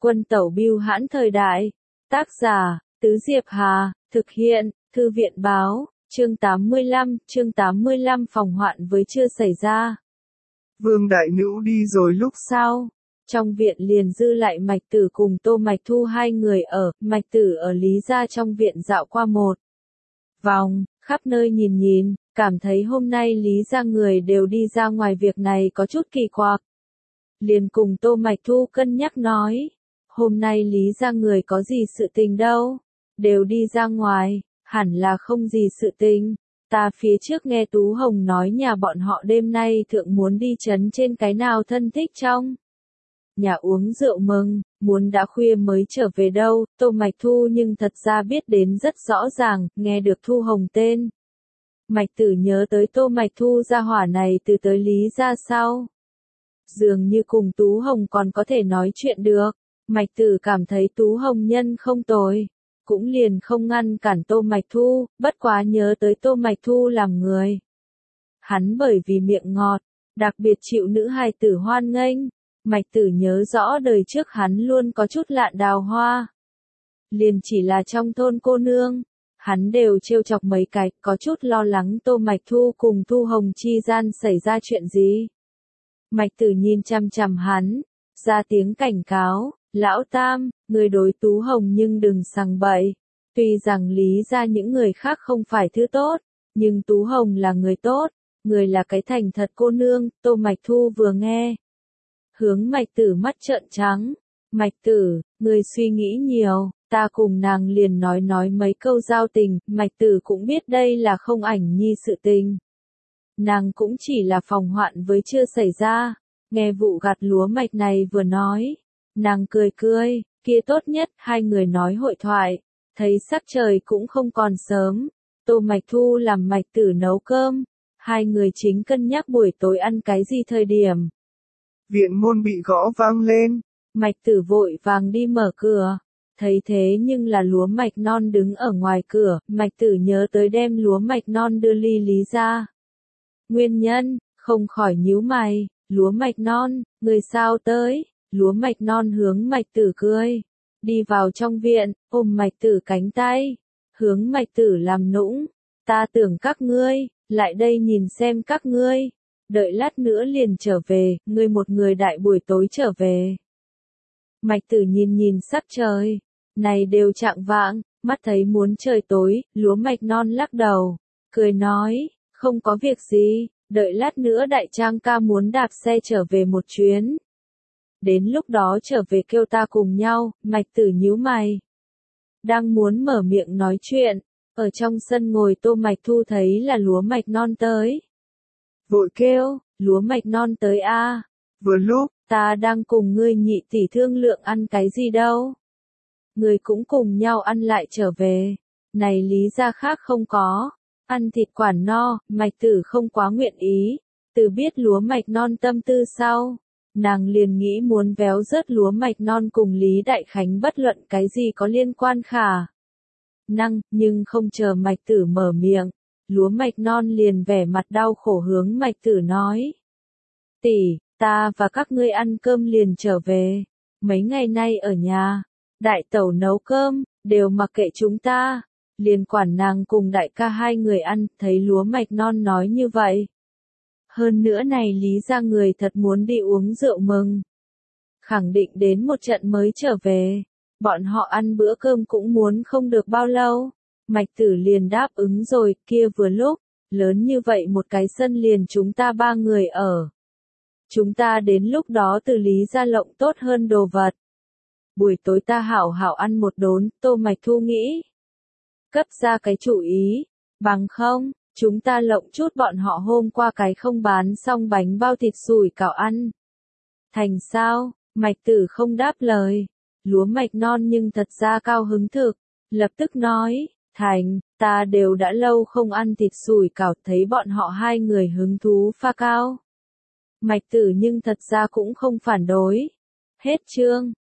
Quân tẩu bưu hãn thời đại. Tác giả, Tứ Diệp Hà, thực hiện, Thư viện báo, chương 85 phòng hoạn với chưa xảy ra. Vương Đại Nữ đi rồi lúc sau. Trong viện liền dư lại Mạch Tử cùng Tô Mạch Thu hai người ở, Mạch Tử ở Lý gia trong viện dạo qua một vòng, khắp nơi nhìn, cảm thấy hôm nay Lý gia người đều đi ra ngoài việc này có chút kỳ quặc. Liền cùng Tô Mạch Thu cân nhắc nói, hôm nay Lý gia người có gì sự tình đâu, đều đi ra ngoài, hẳn là không gì sự tình. Ta phía trước nghe Tú Hồng nói nhà bọn họ đêm nay thượng muốn đi trấn trên cái nào thân thích trong nhà uống rượu mừng, muốn đã khuya mới trở về đâu. Tô Mạch Thu nhưng thật ra biết đến rất rõ ràng, nghe được Thu Hồng tên. Mạch Tử nhớ tới Tô Mạch Thu gia hỏa này từ tới Lý gia sau. Dường như cùng Tú Hồng còn có thể nói chuyện được, Mạch Tử cảm thấy Tú Hồng nhân không tồi, cũng liền không ngăn cản Tô Mạch Thu, bất quá nhớ tới Tô Mạch Thu làm người. Hắn bởi vì miệng ngọt, đặc biệt chịu nữ hài tử hoan nghênh, Mạch Tử nhớ rõ đời trước hắn luôn có chút lạn đào hoa. Liền chỉ là trong thôn cô nương, hắn đều trêu chọc mấy cái, có chút lo lắng Tô Mạch Thu cùng Thu Hồng chi gian xảy ra chuyện gì. Mạch Tử nhìn chằm chằm hắn, ra tiếng cảnh cáo, lão tam, người đối Tú Hồng nhưng đừng sằng bậy. Tuy rằng Lý gia những người khác không phải thứ tốt, nhưng Tú Hồng là người tốt, người là cái thành thật cô nương. Tô Mạch Thu vừa nghe, hướng Mạch Tử mắt trợn trắng. Mạch Tử, người suy nghĩ nhiều, ta cùng nàng liền nói mấy câu giao tình. Mạch Tử cũng biết đây là không ảnh nhi sự tình. Nàng cũng chỉ là phòng hoạn với chưa xảy ra. Nghe vụ gặt lúa mạch này vừa nói, nàng cười, kia tốt nhất hai người nói hội thoại. Thấy sắc trời cũng không còn sớm, Tô Mạch Thu làm Mạch Tử nấu cơm, hai người chính cân nhắc buổi tối ăn cái gì thời điểm. Viện môn bị gõ vang lên. Mạch Tử vội vàng đi mở cửa, thấy thế nhưng là lúa mạch non đứng ở ngoài cửa. Mạch Tử nhớ tới đem lúa mạch non đưa Lý ra. Nguyên nhân, không khỏi nhíu mày, lúa mạch non, người sao tới? Lúa mạch non hướng Mạch Tử cười, đi vào trong viện, ôm Mạch Tử cánh tay, hướng Mạch Tử làm nũng, ta tưởng các ngươi, lại đây nhìn xem các ngươi, đợi lát nữa liền trở về, ngươi một người đại buổi tối trở về. Mạch Tử nhìn sắc trời, này đều chạng vạng, mắt thấy muốn trời tối. Lúa mạch non lắc đầu, cười nói, không có việc gì, đợi lát nữa đại trang ca muốn đạp xe trở về một chuyến. Đến lúc đó trở về kêu ta cùng nhau. Mạch Tử nhíu mày, đang muốn mở miệng nói chuyện, ở trong sân ngồi Tô Mạch Thu thấy là lúa mạch non tới. Vội kêu, lúa mạch non tới a. Vừa lúc, ta đang cùng ngươi nhị tỷ thương lượng ăn cái gì đâu. Người cũng cùng nhau ăn lại trở về. Này Lý gia khác không có, ăn thịt quản no. Mạch Tử không quá nguyện ý, từ biết lúa mạch non tâm tư sau, nàng liền nghĩ muốn véo rớt lúa mạch non cùng Lý Đại Khánh bất luận cái gì có liên quan khả năng, nhưng không chờ Mạch Tử mở miệng, lúa mạch non liền vẻ mặt đau khổ hướng Mạch Tử nói. Tỷ, ta và các ngươi ăn cơm liền trở về, mấy ngày nay ở nhà, đại tẩu nấu cơm, đều mặc kệ chúng ta, liền quản nàng cùng đại ca hai người ăn. Thấy lúa mạch non nói như vậy. Hơn nữa này Lý gia người thật muốn đi uống rượu mừng. Khẳng định đến một trận mới trở về, bọn họ ăn bữa cơm cũng muốn không được bao lâu. Mạch Tử liền đáp ứng rồi, kia vừa lúc, lớn như vậy một cái sân liền chúng ta ba người ở. Chúng ta đến lúc đó từ Lý gia lộng tốt hơn đồ vật. Buổi tối ta hảo hảo ăn một đốn. Tô Mạch Thu nghĩ, cấp ra cái chủ ý, bằng không, chúng ta lộng chút bọn họ hôm qua cái không bán xong bánh bao thịt sủi cảo ăn. Thành sao? Mạch Tử không đáp lời. Lúa mạch non nhưng thật ra cao hứng thực, lập tức nói, thành, ta đều đã lâu không ăn thịt sủi cảo. Thấy bọn họ hai người hứng thú pha cao. Mạch Tử nhưng thật ra cũng không phản đối. Hết chương.